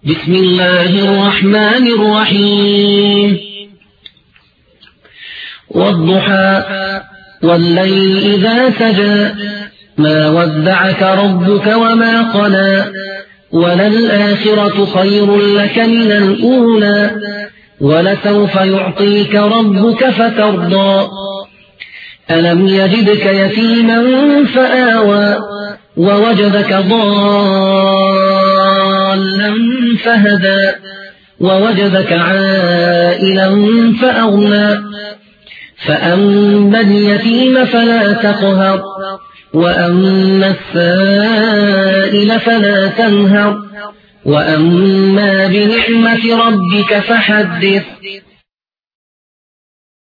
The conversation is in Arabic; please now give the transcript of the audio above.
بسم الله الرحمن الرحيم والضحى والليل إذا سجى ما ودعك ربك وما قلى وللآخرة خير لك من الأولى ولسوف يعطيك ربك فترضى ألم يجدك يتيما فآوى ووجدك ضالا فهدى ووجدك عائلا فأغنى فأما اليتيم فلا تقهر وأما السائل فلا تنهر وأما بنعمة ربك فحدث